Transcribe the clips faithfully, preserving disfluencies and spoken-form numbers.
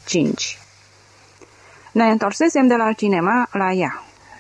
cinci. Ne întorsesem de la cinema la ea.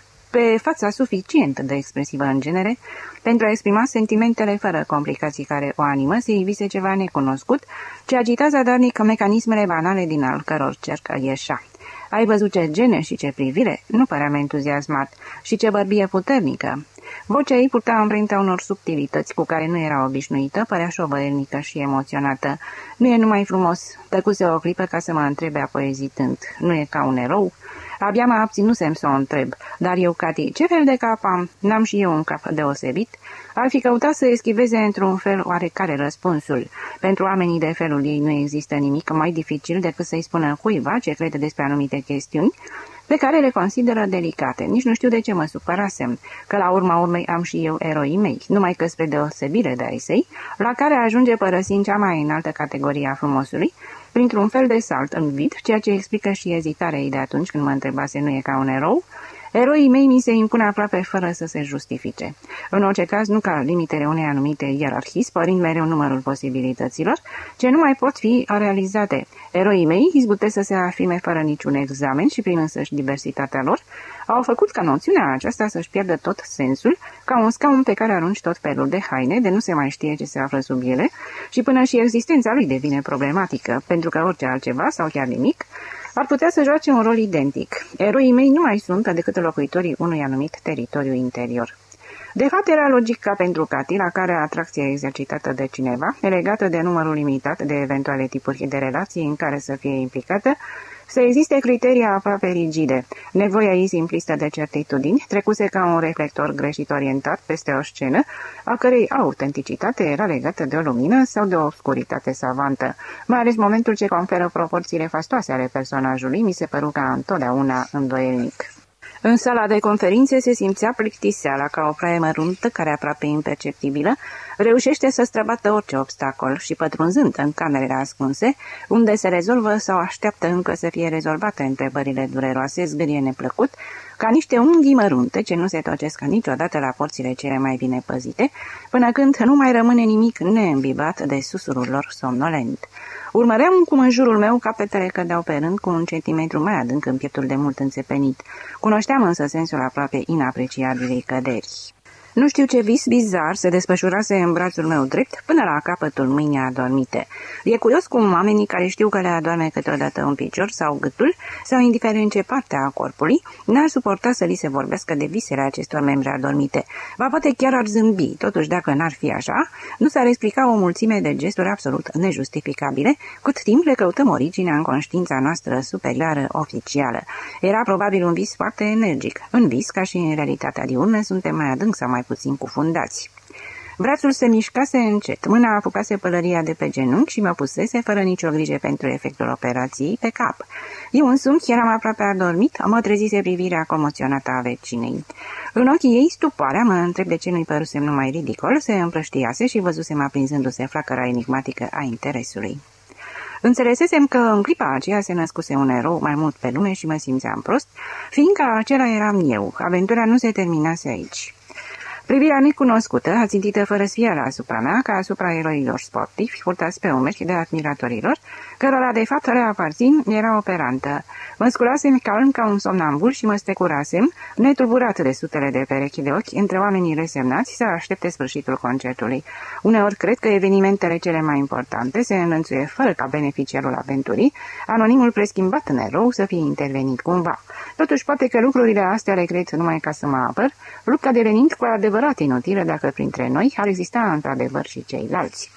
Pe fața suficient de expresivă în genere, pentru a exprima sentimentele fără complicații care o animă, se ivise ceva necunoscut, ce agita zadarnic mecanismele banale din al căror cerc ieșea. Ai văzut ce gene și ce privire? Nu păream entuziasmat. Și ce bărbie puternică! Vocea ei purta amprenta unor subtilități cu care nu era obișnuită, părea șovăielnică și emoționată. Nu e numai frumos, tăcuse o clipă ca să mă întrebe apoi ezitând. Nu e ca un erou? Abia mă abținusem să o întreb. Dar eu, Cati, ce fel de cap am? N-am și eu un cap deosebit? Ar fi căutat să eschiveze într-un fel oarecare răspunsul. Pentru oamenii de felul ei nu există nimic mai dificil decât să-i spună cuiva ce crede despre anumite chestiuni, pe care le consideră delicate. Nici nu știu de ce mă supărasem, că la urma urmei am și eu eroii mei, numai că spre deosebire de ai săi, la care ajunge părăsind cea mai înaltă categorie a frumosului, printr-un fel de salt în vid, ceea ce explică și ezitarea ei de atunci când mă întrebase nu e ca un erou. Eroii mei mi se impun aproape fără să se justifice. În orice caz, nu ca limitele unei anumite ierarhii, spărind mereu numărul posibilităților, ce nu mai pot fi realizate. Eroii mei izbutesc să se afirme fără niciun examen și prin însăși diversitatea lor, au făcut ca noțiunea aceasta să-și pierdă tot sensul, ca un scaun pe care arunci tot felul de haine, de nu se mai știe ce se află sub ele, și până și existența lui devine problematică, pentru că orice altceva sau chiar nimic ar putea să joace un rol identic. Eroii mei nu mai sunt decât locuitorii unui anumit teritoriu interior. De fapt, era logic ca pentru Cati, la care atracția exercitată de cineva, legată de numărul limitat de eventuale tipuri de relații în care să fie implicată, să existe criterii aproape rigide. Nevoia ei simplistă de certitudini trecuse ca un reflector greșit orientat peste o scenă, a cărei autenticitate era legată de o lumină sau de o obscuritate savantă. Mai ales momentul ce conferă proporțiile fastoase ale personajului mi se păru ca întotdeauna îndoielnic. În sala de conferințe se simțea plictiseala ca o praie măruntă care, aproape imperceptibilă, reușește să străbată orice obstacol și, pătrunzând în camerele ascunse, unde se rezolvă sau așteaptă încă să fie rezolvate întrebările dureroase, zgârie neplăcut, ca niște unghii mărunte ce nu se tocesc niciodată la porțile cele mai bine păzite, până când nu mai rămâne nimic neîmbibat de susurul lor somnolent. Urmăream cum în jurul meu capetele cădeau pe rând cu un centimetru mai adânc în pieptul de mult înțepenit. Cunoșteam însă sensul aproape inapreciabilei căderi. Nu știu ce vis bizar se desfășurase în brațul meu drept până la capătul mâinii adormite. E curios cum oamenii care știu că le adorme câteodată un picior sau gâtul, sau indiferent ce parte a corpului, n-ar suporta să li se vorbească de visele acestor membre adormite. Ba poate chiar ar zâmbi, totuși dacă n-ar fi așa, nu s-ar explica o mulțime de gesturi absolut nejustificabile, cât timp le căutăm originea în conștiința noastră superioară oficială. Era probabil un vis foarte energic. În vis, ca și în realitatea diurnă, suntem mai adânc sau mai puțin cufundați. Brațul se mișcase încet, mâna apucase pălăria de pe genunchi și mă pusese, fără nicio grijă pentru efectul operației, pe cap. Eu însumi eram aproape adormit, mă trezise privirea comoționată a vecinei. În ochii ei, stupoarea, mă întreb de ce nu-i părusem numai ridicol, se împrăștiase și văzusem aprinzându-se flacăra enigmatică a interesului. Înțelesesem că în clipa aceea se născuse un erou mai mult pe lume și mă simțeam prost, fiindcă acela eram eu. Aventura nu se terminase aici. Privirea necunoscută, ațintită fără sfială asupra mea, ca asupra eroilor sportivi, purtați pe umeri de admiratorilor, cărora de fapt le aparțin, era operantă. Mă sculasem calm ca un somnambul și mă strecurasem, netulburat de sutele de perechi de ochi, între oamenii resemnați să aștepte sfârșitul concertului. Uneori cred că evenimentele cele mai importante se înlănțuie fără ca beneficiarul aventurii, anonimul preschimbat în erou, să fie intervenit cumva. Totuși, poate că lucrurile astea le cred numai ca să mă apăr, lupta devenind cu adevărat inutilă dacă printre noi ar exista într-adevăr și ceilalți.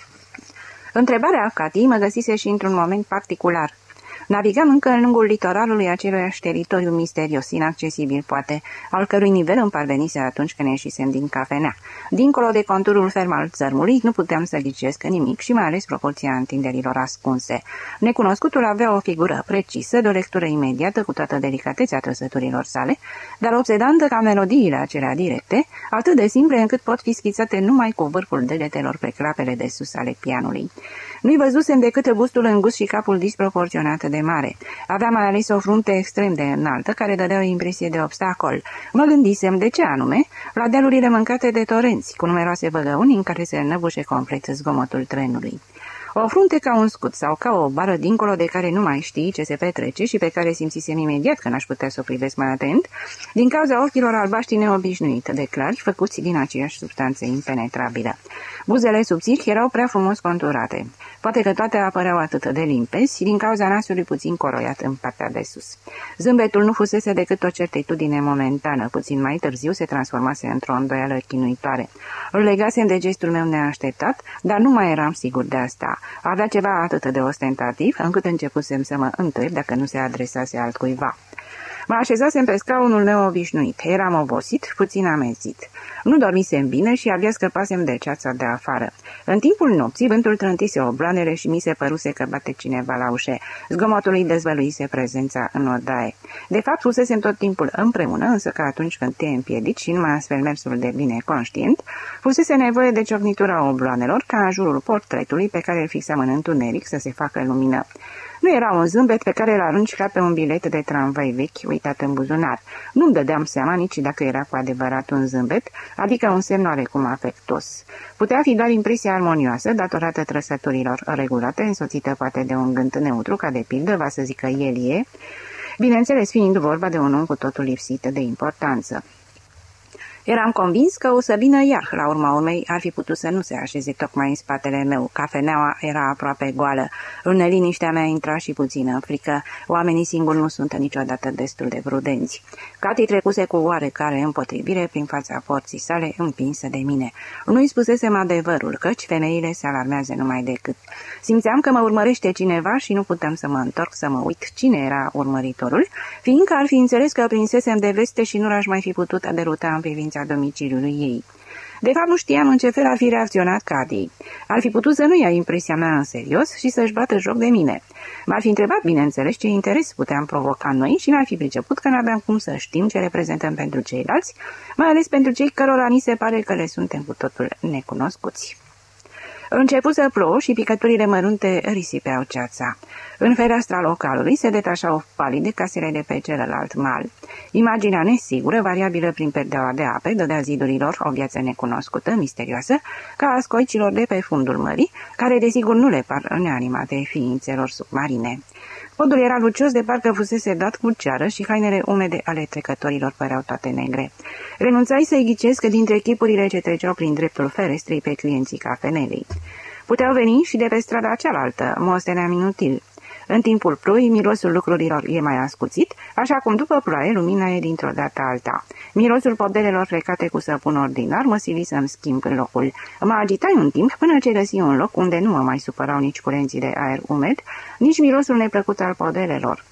Întrebarea Cati mă găsise și într-un moment particular. Navigam încă în lungul litoralului aceluiași teritoriu misterios, inaccesibil poate, al cărui nivel îmi parvenise atunci când ieșisem din cafenea. Dincolo de conturul ferm al țărmului, nu puteam să ghicesc nimic și mai ales proporția întinderilor ascunse. Necunoscutul avea o figură precisă, de o lectură imediată cu toată delicatețea trăsăturilor sale, dar obsedantă ca melodiile acelea directe, atât de simple încât pot fi schițate numai cu vârful degetelor pe clapele de sus ale pianului. Nu-i văzusem decât bustul îngust și capul disproporționat de mare. Avea mai ales o frunte extrem de înaltă, care dădea o impresie de obstacol. Mă gândisem, de ce anume, la dealurile mâncate de torenți, cu numeroase băgăuni în care se înăbușe complet zgomotul trenului. O frunte ca un scut sau ca o bară dincolo de care nu mai știi ce se petrece și pe care simțisem imediat că n-aș putea să o privesc mai atent, din cauza ochilor albaștri neobișnuit de clari, făcuți din aceeași substanță impenetrabilă. Buzele subțiri erau prea frumos conturate. Poate că toate apăreau atât de limpezi, din cauza nasului puțin coroiat în partea de sus. Zâmbetul nu fusese decât o certitudine momentană, puțin mai târziu se transformase într-o îndoială chinuitoare. Îl legasem de gestul meu neașteptat, dar nu mai eram sigur de asta. Avea ceva atât de ostentativ, încât începusem să mă întreb dacă nu se adresase altcuiva. Mă așezasem pe scaunul meu obișnuit. Eram obosit, puțin amezit. Nu dormisem bine și abia scăpasem de ceața de afară. În timpul nopții, vântul trântise obloanele și mi se păruse că bate cineva la ușe. Zgomotul îi dezvăluise prezența în odaie. De fapt, fusesem tot timpul împreună, însă că atunci când te împiedici și numai astfel mersul de bine conștient, fusese nevoie de ciocnitura obloanelor ca în jurul portretului pe care îl fixam în întuneric să se facă lumină. Nu era un zâmbet pe care îl arunci ca pe un bilet de tramvai vechi uitat în buzunar. Nu-mi dădeam seama nici dacă era cu adevărat un zâmbet, adică un semn oarecum afectos. Putea fi doar impresia armonioasă, datorată trăsăturilor regulate, însoțită poate de un gând neutru, ca de pildă va să zică el e, bineînțeles fiind vorba de un om cu totul lipsit de importanță. Eram convins că o să vină iar, la urma urmei ar fi putut să nu se așeze tocmai în spatele meu. Cafeneaua era aproape goală. În neliniștea mea intra și puțină frică. Oamenii singuri nu sunt niciodată destul de prudenți. Cati trecuse cu oarecare împotrivire prin fața porții sale, împinsă de mine. Nu-i spusesem adevărul, căci femeile se alarmează numai decât. Simțeam că mă urmărește cineva și nu puteam să mă întorc să mă uit cine era urmăritorul, fiindcă ar fi înțeles că prinsesem de veste și nu aș mai fi putut deruta în privința domiciliului ei. De fapt, nu știam în ce fel ar fi reacționat Cati. Ar fi putut să nu ia impresia mea în serios și să-și bată joc de mine. M-ar fi întrebat, bineînțeles, ce interes puteam provoca noi și n-ar fi priceput că n-aveam cum să știm ce reprezentăm pentru ceilalți, mai ales pentru cei cărora ni se pare că le suntem cu totul necunoscuți. Început să plouă și picăturile mărunte risipeau ceața. În fereastra localului se detașau palide casele de pe celălalt mal. Imaginea nesigură, variabilă prin perdeaua de ape, dădea zidurilor o viață necunoscută, misterioasă, ca a scoicilor de pe fundul mării, care desigur nu le par neanimate ființelor submarine. Podul era lucios de parcă fusese dat cu ceară și hainele umede ale trecătorilor păreau toate negre. Renunțai să-i ghicesc dintre chipurile ce treceau prin dreptul ferestrei pe clienții cafenelei. Puteau veni și de pe strada cealaltă, mosteneam inutil. În timpul ploii, mirosul lucrurilor e mai ascuțit, așa cum după ploaie lumina e dintr-o dată alta. Mirosul podelelor frecate cu săpun ordinar mă sili să-mi schimb locul. Mă agitai un timp până ce găsi un loc unde nu mă mai supărau nici curenții de aer umed, nici mirosul neplăcut al podelelor.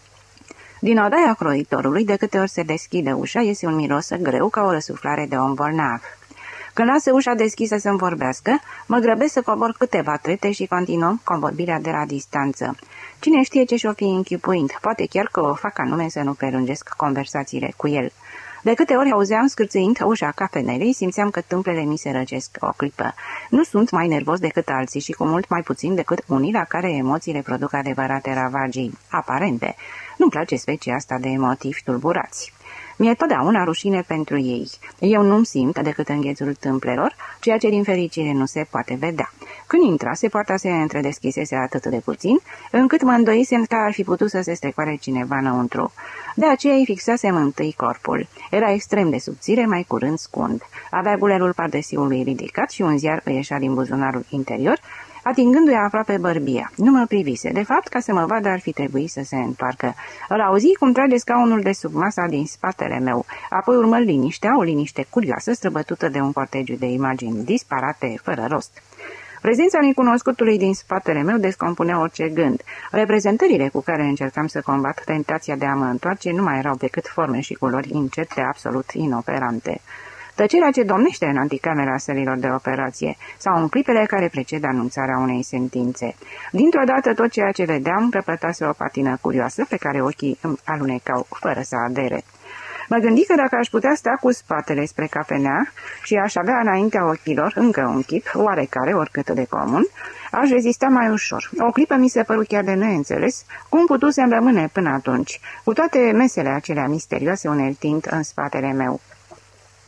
Din odaia croitorului, de câte ori se deschide ușa, iese un miros greu ca o răsuflare de om bolnav. Când lasă ușa deschisă să-mi vorbească, mă grăbesc să cobor câteva trepte și continuăm convorbirea de la distanță. Cine știe ce și-o fi închipuind, poate chiar că o fac anume să nu prelungesc conversațiile cu el. De câte ori auzeam scârțâind ușa cafenelei, simțeam că tâmplele mi se răcesc o clipă. Nu sunt mai nervos decât alții și cu mult mai puțin decât unii la care emoțiile produc adevărate ravagii, aparente. Nu-mi place specia asta de emotivi tulburați. Mi-e totdeauna rușine pentru ei. Eu nu-mi simt decât înghețul tâmplelor, ceea ce din fericire nu se poate vedea. Când intrase, poarta se întredeschisese atât de puțin, încât mă îndoisem că ar fi putut să se strecoare cineva înăuntru. De aceea îi fixasem întâi corpul. Era extrem de subțire, mai curând scund. Avea gulerul pardesiului ridicat și un ziar îi ieșea din buzunarul interior, atingându-i aproape bărbia. Nu mă privise. De fapt, ca să mă vadă, ar fi trebuit să se întoarcă. Îl auzi cum trage scaunul de sub masa din spatele meu. Apoi urmă liniștea, o liniște curioasă, străbătută de un cortegiu de imagini disparate, fără rost. Prezența necunoscutului din spatele meu descompunea orice gând. Reprezentările cu care încercam să combat tentația de a mă întoarce nu mai erau decât forme și culori incerte, absolut inoperante. Tăcerea ce domnește în anticamera sălilor de operație sau în clipele care preced anunțarea unei sentințe. Dintr-o dată tot ceea ce vedeam răpătase o patină curioasă pe care ochii îmi alunecau fără să adere. Mă gândi că dacă aș putea sta cu spatele spre cafenea și aș avea înaintea ochilor încă un chip, oarecare, oricât de comun, aș rezista mai ușor. O clipă mi se păru chiar de neînțeles cum putusem rămâne până atunci, cu toate mesele acelea misterioase uneltind în spatele meu.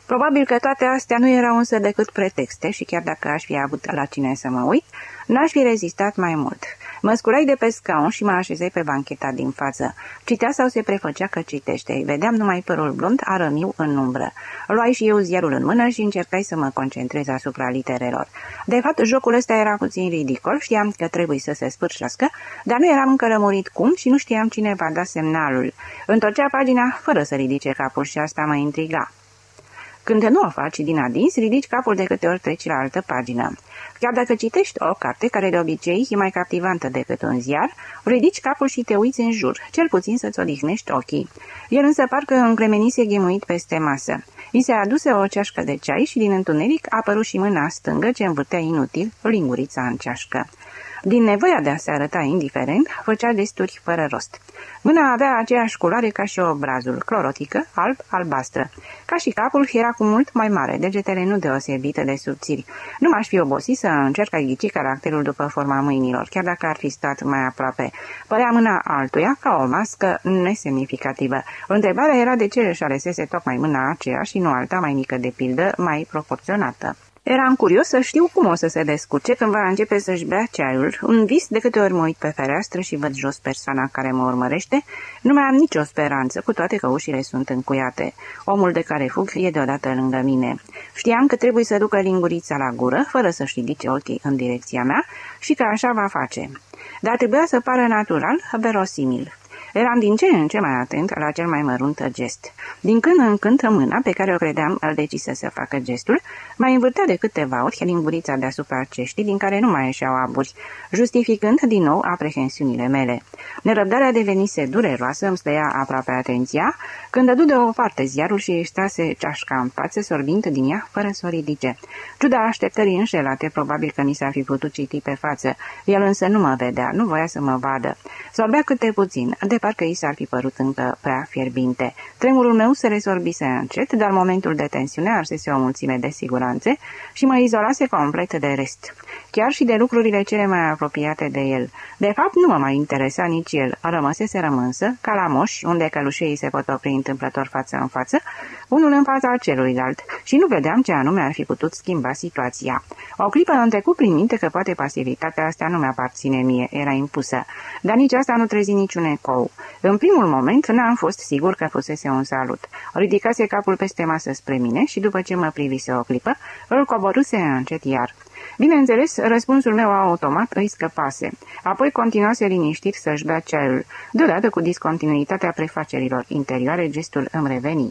Probabil că toate astea nu erau însă decât pretexte și chiar dacă aș fi avut la cine să mă uit, n-aș fi rezistat mai mult. Mă sculai de pe scaun și mă așezai pe bancheta din față. Citea sau se prefăcea că citește. Vedeam numai părul blond, arămiu în umbră. Luai și eu ziarul în mână și încercai să mă concentrez asupra literelor. De fapt, jocul ăsta era puțin ridicol, știam că trebuie să se sfârșească, dar nu eram încă lămurit cum și nu știam cine va da semnalul. Întorcea pagina fără să ridice capul și asta mă intriga. Când nu o faci din adins, ridici capul de câte ori treci la altă pagină. Chiar dacă citești o carte care de obicei e mai captivantă decât un ziar, ridici capul și te uiți în jur, cel puțin să-ți odihnești ochii. El însă parcă încremenise ghemuit peste masă. I se aduse o ceașcă de ceai și din întuneric a apărut și mâna stângă ce învârtea inutil lingurița în ceașcă. Din nevoia de a se arăta indiferent, făcea gesturi fără rost. Mâna avea aceeași culoare ca și obrazul, clorotică, alb-albastră. Ca și capul era cu mult mai mare, degetele nu deosebite de subțiri. Nu m-aș fi obosit să încerc a ghici caracterul după forma mâinilor, chiar dacă ar fi stat mai aproape. Părea mâna altuia ca o mască nesemnificativă. Întrebarea era de ce își alesese tocmai mâna aceea și nu alta mai mică de pildă, mai proporționată. Eram curios să știu cum o să se descurce când va începe să-și bea ceaiul. Un vis, de câte ori mă uit pe fereastră și văd jos persoana care mă urmărește, nu mai am nicio speranță, cu toate că ușile sunt încuiate. Omul de care fug e deodată lângă mine. Știam că trebuie să ducă lingurița la gură, fără să-și ridice ochii în direcția mea, și că așa va face. Dar trebuia să pară natural, verosimil. Eram din ce în ce mai atent la cel mai mărunt gest. Din când în când mâna, pe care o credeam îl decisă să facă gestul, mai învârtea de câteva ori lingurița deasupra ceștii, din care nu mai ieșeau aburi, justificând din nou aprehensiunile mele. Nerăbdarea devenise dureroasă, îmi stăia aproape atenția, când dădu de o parte ziarul și își stase ceașca în față, sorbind din ea fără să o ridice. Ciuda așteptării înșelate, probabil că mi s-ar fi putut citi pe față. El însă nu mă vedea, nu voia să mă vadă. Sorbea câte puțin, de parcă i s-ar fi părut încă prea fierbinte. Tremurul meu se resorbise încet, dar momentul de tensiune arsese o mulțime de siguranțe și mă izolase complet de rest. Chiar și de lucrurile cele mai apropiate de el. De fapt, nu mă mai interesa nici el. Rămăsese rămânsă, ca la moși, unde călușeii se pot opri întâmplător față în față, unul în fața celuilalt, și nu vedeam ce anume ar fi putut schimba situația. O clipă îmi trecu prin minte că poate pasivitatea asta nu mi-aparține mie, era impusă, dar nici asta nu trezi niciun ecou. În primul moment n-am fost sigur că fusese un salut. Ridicase capul peste masă spre mine și după ce mă privise o clipă, îl coborâse încet iar. Bineînțeles, răspunsul meu automat îi scăpase. Apoi continuase liniștit să-și bea ceaiul. Deodată, cu discontinuitatea prefacerilor interioare, gestul îmi reveni.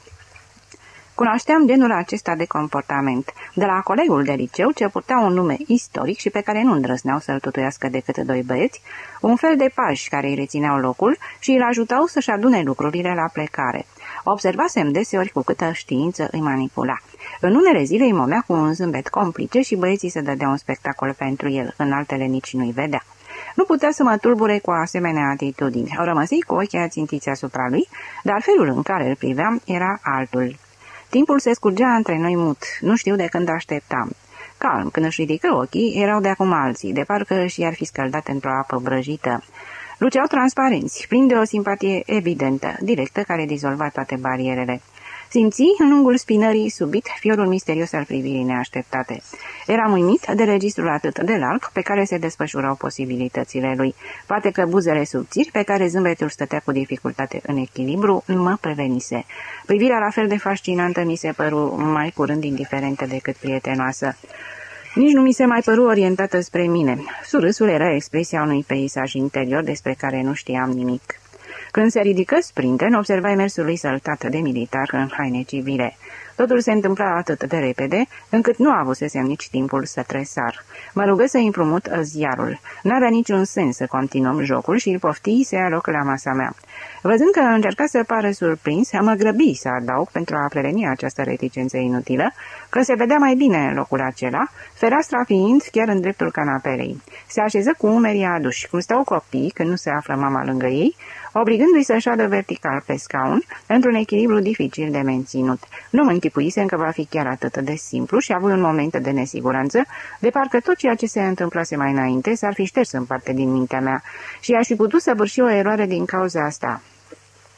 Cunoșteam genul acesta de comportament de la colegul de liceu ce purta un nume istoric și pe care nu îndrăzneau să-l tutuiască decât doi băieți, un fel de pași care îi rețineau locul și îl ajutau să-și adune lucrurile la plecare. Observasem deseori cu câtă știință îi manipula. În unele zile îi momea cu un zâmbet complice și băieții se dădeau un spectacol pentru el, în altele nici nu-i vedea. Nu putea să mă tulbure cu asemenea atitudini. Rămăsei cu ochii ațintiți asupra lui, dar felul în care îl priveam era altul. Timpul se scurgea între noi mut, nu știu de când așteptam. Calm, când își ridică ochii, erau de acum alții, de parcă și-ar fi scăldat într-o apă brăjită. Luceau transparenți, plini de o simpatie evidentă, directă, care dizolva toate barierele. Simți în lungul spinării subit fiorul misterios al privirii neașteptate. Eram uimit de registrul atât de larg pe care se desfășurau posibilitățile lui. Poate că buzele subțiri, pe care zâmbetul stătea cu dificultate în echilibru, mă prevenise. Privirea la fel de fascinantă mi se păru mai curând indiferentă decât prietenoasă. Nici nu mi se mai păru orientată spre mine. Surâsul era expresia unui peisaj interior despre care nu știam nimic. Când se ridică sprinten, observai mersul lui săltat de militar în haine civile. Totul se întâmpla atât de repede, încât nu avusesem nici timpul să tresar. Mă rugă să împrumut ziarul. N-avea niciun sens să continuăm jocul și îl poftii să ia loc la masa mea. Văzând că încerca să pară surprins, mă grăbi să adaug pentru a preveni această reticență inutilă, că se vedea mai bine în locul acela, fereastra fiind chiar în dreptul canapelei. Se așeză cu umerii aduși, cum stau copii când nu se află mama lângă ei, obligându-i să șadă vertical pe scaun, într-un echilibru dificil de menținut. Nu mă închipuisem că va fi chiar atât de simplu și avui un moment de nesiguranță, de parcă tot ceea ce se întâmplase mai înainte s-ar fi șters în parte din mintea mea și aș fi putut săvârși o eroare din cauza asta.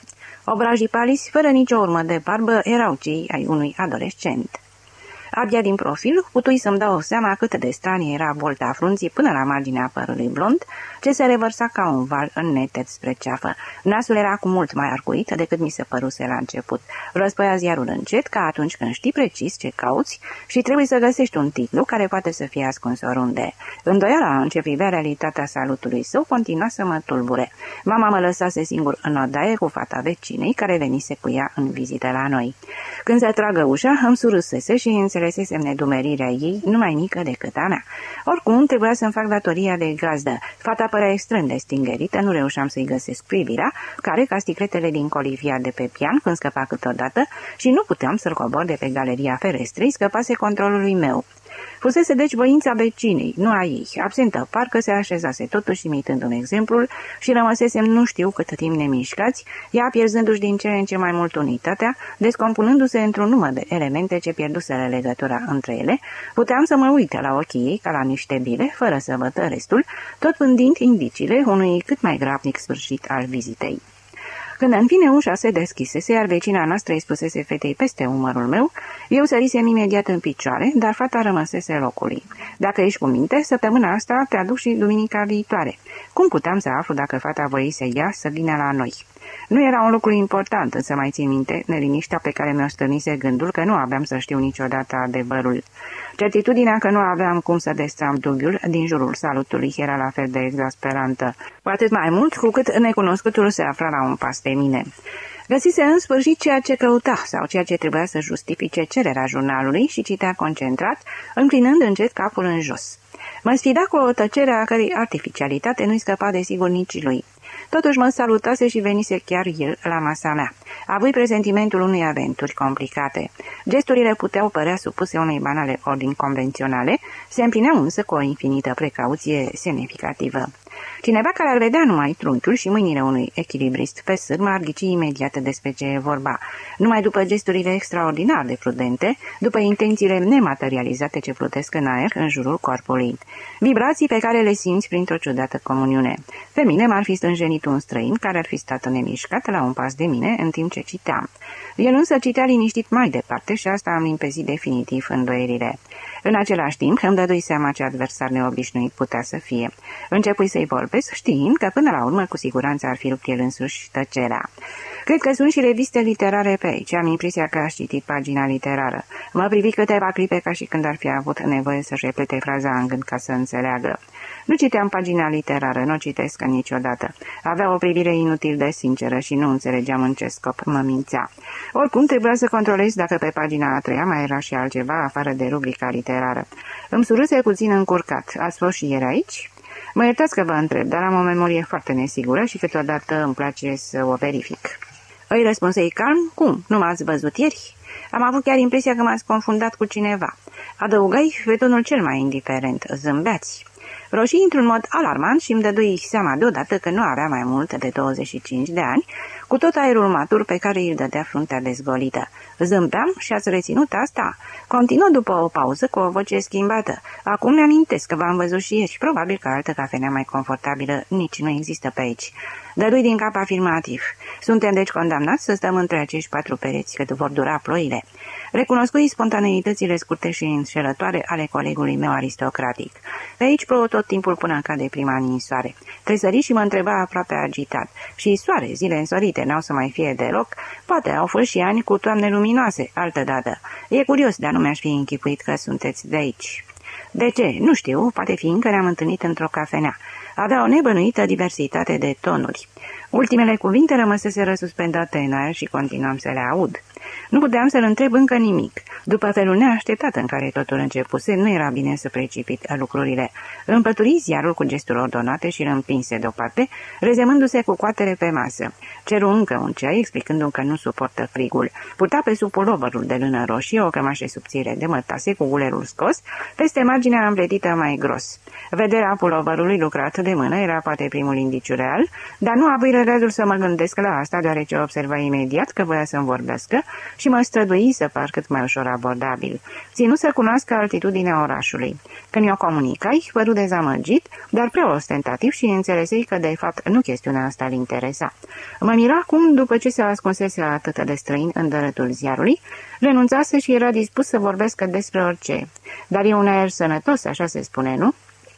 Obrajii palisi, fără nicio urmă de barbă, erau cei ai unui adolescent. Abia din profil putui să-mi dau seama cât de stranie era bolta frunții până la marginea părului blond, ce se revărsa ca un val înneted spre ceafă. Nasul era cu mult mai arcuit decât mi se păruse la început. Răspăia ziarul încet, ca atunci când știi precis ce cauți și trebuie să găsești un titlu care poate să fie ascuns oriunde. Îndoiala în ce privea realitatea salutului său continua să mă tulbure. Mama mă lăsase singur în odaie cu fata vecinei, care venise cu ea în vizită la noi. Când se tragă ușa, îmi surâsese și înțelesesem nedumerirea ei, numai mică decât a mea. Oricum, trebuia să-mi fac datoria de gazdă. Fata părea extrem de stingerită, nu reușeam să-i găsesc privirea, care, ca sticletele din colivia de pe pian, când scăpa câteodată, și nu puteam să-l cobor de pe galeria ferestrei, scăpase controlului meu. Fusese deci voința vecinei, nu a ei. Absentă, parcă se așezase totuși imitând-mi exemplul și rămăsesem nu știu cât timp nemișcați, ea pierzându-și din ce în ce mai mult unitatea, descompunându-se într-un număr de elemente ce pierduseră legătura între ele. Puteam să mă uit la ochii ei ca la niște bile, fără să văd restul, tot vândind indiciile unui cât mai grabnic sfârșit al vizitei. Când în fine ușa se deschisese, iar vecina noastră îi spusese fetei peste umărul meu, eu sărisem imediat în picioare, dar fata rămăsese locului. Dacă ești cu minte, săptămâna asta te aduc și duminica viitoare. Cum puteam să aflu dacă fata voise ea să vină la noi? Nu era un lucru important, însă mai țin minte neliniștea pe care mi-o stârnise gândul că nu aveam să știu niciodată adevărul. Certitudinea că nu aveam cum să destram dubiul din jurul salutului era la fel de exasperantă, cu atât mai mult cu cât necunoscutul se afla la un pas de mine. Găsise în sfârșit ceea ce căuta sau ceea ce trebuia să justifice cererea jurnalului și citea concentrat, înclinând încet capul în jos. Mă sfida cu o tăcere a cărei artificialitate nu-i scăpa de sigur nici lui. Totuși mă salutase și venise chiar el la masa mea. Avui presentimentul unei aventuri complicate. Gesturile puteau părea supuse unei banale ordini convenționale, se împlineau însă cu o infinită precauție semnificativă. Cineva care ar vedea numai trunchiul și mâinile unui echilibrist pe sârmă ar ghici imediat despre ce e vorba. Numai după gesturile extraordinar de prudente, după intențiile nematerializate ce plutesc în aer în jurul corpului. Vibrații pe care le simți printr-o ciudată comuniune. Pe mine m-ar fi stânjenit un străin care ar fi stat nemișcat la un pas de mine în timp ce citeam. El însă citea liniștit mai departe și asta am limpezit definitiv îndoierile. În același timp îmi dădui seama ce adversar neobișnuit putea să fie. Începui să-i vorbesc știind că până la urmă cu siguranță ar fi rupt el însuși tăcerea. Cred că sunt și reviste literare pe aici. Am impresia că aș citit pagina literară. Mă privi câteva clipe ca și când ar fi avut nevoie să-și repete fraza în gând ca să înțeleagă. Nu citeam pagina literară, nu o citesc niciodată. Avea o privire inutil de sinceră și nu înțelegeam în ce scop mă mințea. Oricum trebuia să controlez dacă pe pagina a treia mai era și altceva afară de rubrica literară. Îmi surâse puțin încurcat. Ați fost și ieri aici? Mă iertați că vă întreb, dar am o memorie foarte nesigură și câteodată îmi place să o verific. Îi răspunsei calm, cum? Nu m-ați văzut ieri? Am avut chiar impresia că m-ați confundat cu cineva. Adăugăi pe tonul cel mai indiferent, zâmbeați. Roșii într-un mod alarmant și îmi dădui seama deodată că nu avea mai mult de douăzeci și cinci de ani, cu tot aerul matur pe care îl dădea fruntea dezgolită. Zâmbeam și ați reținut asta? Continuă după o pauză cu o voce schimbată. Acum mi-amintesc că v-am văzut și ieri, probabil că altă cafenea mai confortabilă nici nu există pe aici. Dădui din cap afirmativ. Suntem deci condamnați să stăm între acești patru pereți cât vor dura ploile. Recunoscui spontaneitățile scurte și înșelătoare ale colegului meu aristocratic. Pe aici plouă tot timpul până cade prima ninsoare. Tresări și mă întreba aproape agitat. Și soare, zile însorite, n-au să mai fie deloc? Poate au fost și ani cu toamne luminoase, altădată. E curios, dar nu mi-aș fi închipuit că sunteți de aici. De ce? Nu știu, poate fiindcă ne-am întâlnit într-o cafenea. Avea o nebănuită diversitate de tonuri. Ultimele cuvinte rămăseseră suspendate în aer și continuam să le aud. Nu puteam să-l întreb încă nimic. După felul neașteptat în care totul începuse, nu era bine să precipit lucrurile. Împături ziarul cu gesturi ordonate și îl împinse deoparte, rezemându-se cu coatele pe masă. Ceru încă un ceai, explicându-mi că nu suportă frigul. Purta pe sub puloverul de lână roșie o cămașă subțire de mătase cu gulerul scos, peste marginea împletită mai gros. Vederea puloverului lucrat de mână era poate primul indiciu real, dar nu avui fără rândul să mă gândesc la asta, deoarece observa imediat că voia să-mi vorbească și mă strădui să par cât mai ușor abordabil. Ținu să cunoască altitudinea orașului. Când i-o comunicai, păru dezamăgit, dar prea ostentativ și înțelesei că de fapt nu chestiunea asta îl interesa. Mă mira cum, după ce se ascunsese atât de străin în dărătul ziarului, renunțase și era dispus să vorbească despre orice. Dar e un aer sănătos, așa se spune, nu?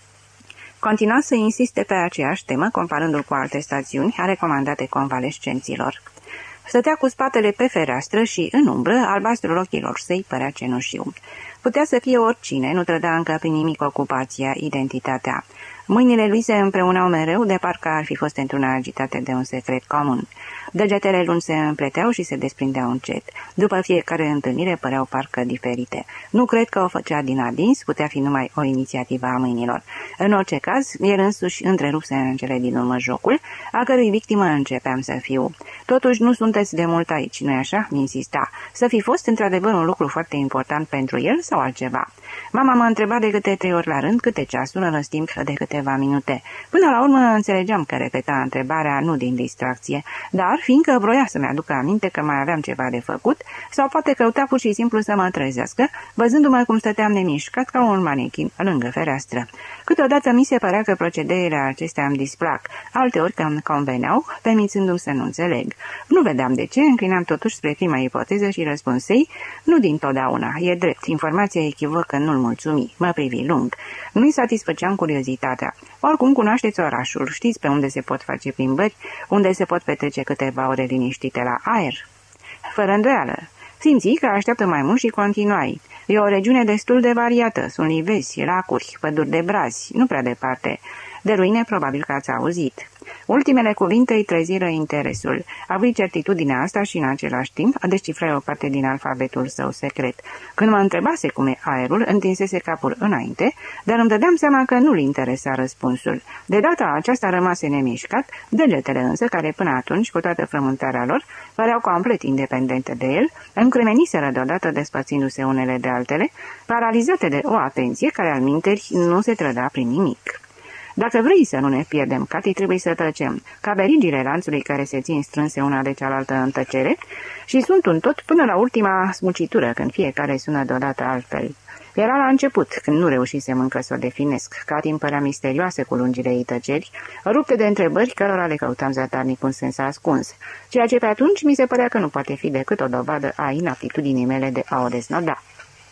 Continua să insiste pe aceeași temă, comparându-l cu alte stațiuni recomandate convalescenților. Stătea cu spatele pe fereastră și, în umbră, albastrul ochilor săi părea cenușiu. Putea să fie oricine, nu trăda încă prin nimic ocupația, identitatea. Mâinile lui se împreunau mereu, de parcă ar fi fost într-una agitate de un secret comun. Degetele lungi se împleteau și se desprindeau încet. După fiecare întâlnire păreau parcă diferite. Nu cred că o făcea din adins, putea fi numai o inițiativă a mâinilor. În orice caz, el însuși întrerupse în cele din urmă jocul, a cărui victimă începeam să fiu. Totuși nu sunteți de mult aici, nu-i așa? Insista. Să fi fost într-adevăr un lucru foarte important pentru el sau altceva? Mama m-a întrebat de câte trei ori la rând, câte ceasuri, în răstimp de câteva minute. Până la urmă înțelegeam că repeta întrebarea nu din distracție, dar fiindcă vroia să-mi aducă aminte că mai aveam ceva de făcut, sau poate căuta pur și simplu să mă trezească, văzându-mă cum stăteam nemișcat ca un manechin lângă fereastră. Câteodată mi se părea că procedeile acestea îmi displac, alteori că îmi conveneau, permițându-mi să nu înțeleg. Nu vedeam de ce, înclinam totuși spre prima ipoteză și răspunsei, nu dintotdeauna, e drept, informația echivocă nu-l mulțumi, mă privi lung. Nu-i satisfăceam curiozitatea. Oricum cunoașteți orașul, știți pe unde se pot face plimbări, unde se pot petrece câteva ore liniștite la aer. Fără îndoială. Simți că așteaptă mai mult și continuai. E o regiune destul de variată, sunt livezi, lacuri, păduri de brazi, nu prea departe. De ruine probabil că ați auzit. Ultimele cuvinte îi treziră interesul. Avui certitudinea asta și în același timp a descifrat o parte din alfabetul său secret. Când mă întrebase cum e aerul, întinsese capul înainte, dar îmi dădeam seama că nu-l interesa răspunsul. De data aceasta rămase nemișcat, degetele însă, care până atunci, cu toată frământarea lor, păreau complet independente de el, încremeniseră deodată despărțindu-se unele de altele, paralizate de o atenție care al minteri nu se trăda prin nimic. Dacă vrei să nu ne pierdem, Cati, trebuie să tăcem, ca verigile lanțului care se țin strânse una de cealaltă în tăcere și sunt un tot până la ultima smucitură, când fiecare sună deodată altfel. Era la început, când nu reușisem încă să o definesc. Cati îmi părea misterioasă cu lungile ei tăceri, rupte de întrebări cărora le căutam zadarnic un sens ascuns, ceea ce pe atunci mi se părea că nu poate fi decât o dovadă a inaptitudinii mele de a o deznoda.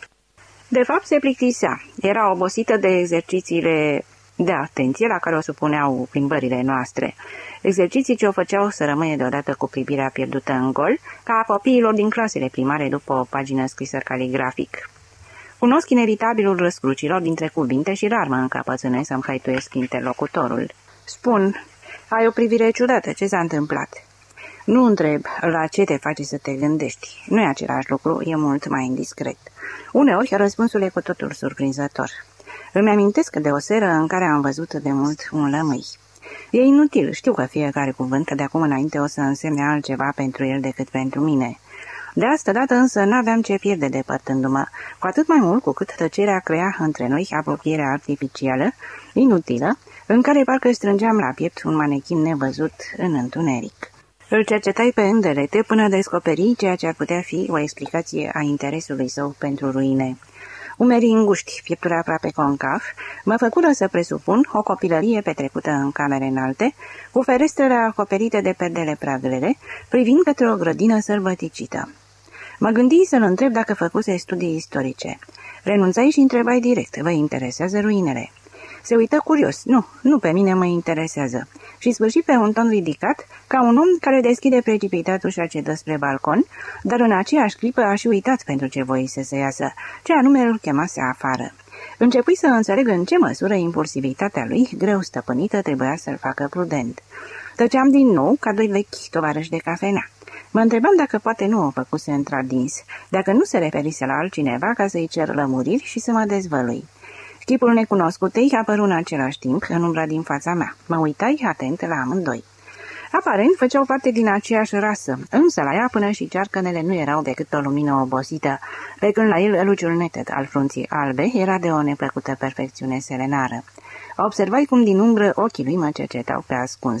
De fapt, se plictisea. Era obosită de exercițiile de atenție la care o supuneau plimbările noastre, exerciții ce o făceau să rămâie deodată cu privirea pierdută în gol, ca a copiilor din clasele primare după o pagină scrisă caligrafic. Cunosc inevitabilul răscrucilor dintre cuvinte și rar mă încapățânesc să-mi haituiesc interlocutorul. Spun, ai o privire ciudată, ce s-a întâmplat? Nu întreb la ce te face să te gândești. Nu e același lucru, e mult mai indiscret. Uneori răspunsul e cu totul surprinzător. Îmi amintesc de o seră în care am văzut de mult un lămâi. E inutil, știu că fiecare cuvânt de acum înainte o să însemne altceva pentru el decât pentru mine. De asta dată însă n-aveam ce pierde depărtându-mă, cu atât mai mult cu cât tăcerea crea între noi apropierea artificială, inutilă, în care parcă strângeam la piept un manechin nevăzut în întuneric. Îl cercetai pe îndelete până descoperi ceea ce ar putea fi o explicație a interesului său pentru ruine. Umerii înguști, pieptul aproape concav, mă făcură să presupun o copilărie petrecută în camere înalte, cu ferestrele acoperite de perdele prea grele, privind către o grădină sălbăticită. Mă gândi să-l întreb dacă făcuse studii istorice. Renunțai și întrebai direct, vă interesează ruinele? Se uită curios, nu, nu pe mine mă interesează. Și sfârși pe un ton ridicat, ca un om care deschide precipitat ușa ce dă spre balcon, dar în aceeași clipă a și uitat pentru ce voise să iasă, ce anume îl chemase afară. Începui să înțeleg în ce măsură impulsivitatea lui, greu stăpânită, trebuia să-l facă prudent. Tăceam din nou ca doi vechi tovarăși de cafenea. Mă întrebam dacă poate nu o făcuse într-adins, dacă nu se referise la altcineva ca să-i cer lămuriri și să mă dezvălui. Chipul necunoscutei apăru în același timp în umbra din fața mea. Mă uitai atent la amândoi. Aparent făceau parte din aceeași rasă, însă la ea până și cearcănele nu erau decât o lumină obosită, pe când la el luciul neted al frunții albe era de o neplăcută perfecțiune serenară. Observai cum din umbră ochii lui mă cercetau pe ascuns.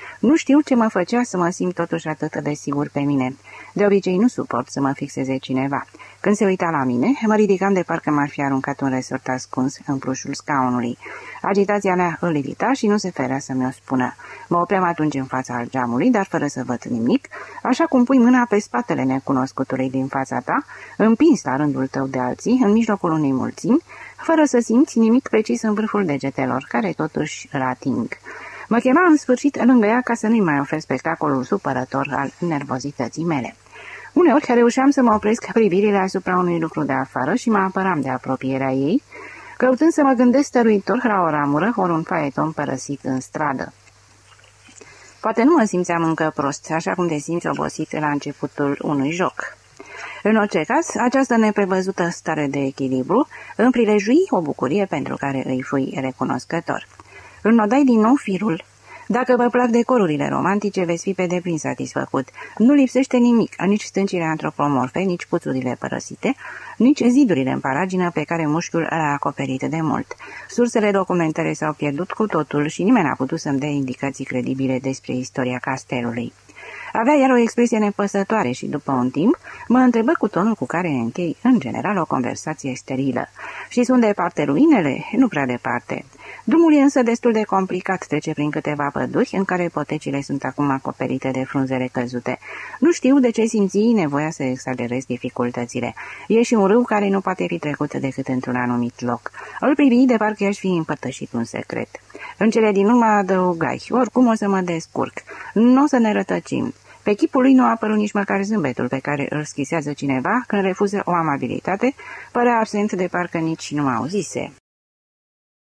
Nu știu ce mă făcea să mă simt totuși atât de sigur pe mine. De obicei nu suport să mă fixeze cineva. Când se uita la mine, mă ridicam de parcă m-ar fi aruncat un resort ascuns în plușul scaunului. Agitația mea îl irita și nu se ferea să mi-o spună. Mă opream atunci în fața al geamului, dar fără să văd nimic, așa cum pui mâna pe spatele necunoscutului din fața ta, împins la rândul tău de alții, în mijlocul unei mulțimi, fără să simți nimic precis în vârful degetelor, care totuși îl ating. Mă chema în sfârșit lângă ea ca să nu-i mai ofer spectacolul supărător al nervozității mele. Uneori reușeam să mă opresc privirile asupra unui lucru de afară și mă apăram de apropierea ei, căutând să mă gândesc stăruitor la o ramură ori un faeton părăsit în stradă. Poate nu mă simțeam încă prost, așa cum te simți obosit la începutul unui joc. În orice caz, această neprevăzută stare de echilibru îmi prilejui o bucurie pentru care îi fui recunoscător. Înnodai din nou firul. Dacă vă plac decorurile romantice, veți fi pe deplin satisfăcut. Nu lipsește nimic, nici stâncile antropomorfe, nici puțurile părăsite, nici zidurile în paragină pe care mușchiul l-a acoperit de mult. Sursele documentare s-au pierdut cu totul și nimeni n-a putut să-mi dea indicații credibile despre istoria castelului. Avea iar o expresie nepăsătoare și, după un timp, mă întrebă cu tonul cu care închei, în general, o conversație sterilă. Și sunt departe ruinele? Nu prea departe. Drumul e însă destul de complicat, trece prin câteva păduri, în care potecile sunt acum acoperite de frunzele căzute. Nu știu de ce simți nevoia să exagerez dificultățile. E și un râu care nu poate fi trecut decât într-un anumit loc. Îl privi de parcă aș fi împărtășit un secret. În cele din urmă adăugai, oricum o să mă descurc. Nu o să ne rătăcim. Pe chipul lui nu a apărut nici măcar zâmbetul pe care îl schisează cineva când refuză o amabilitate, părea absent de parcă nici nu auzise.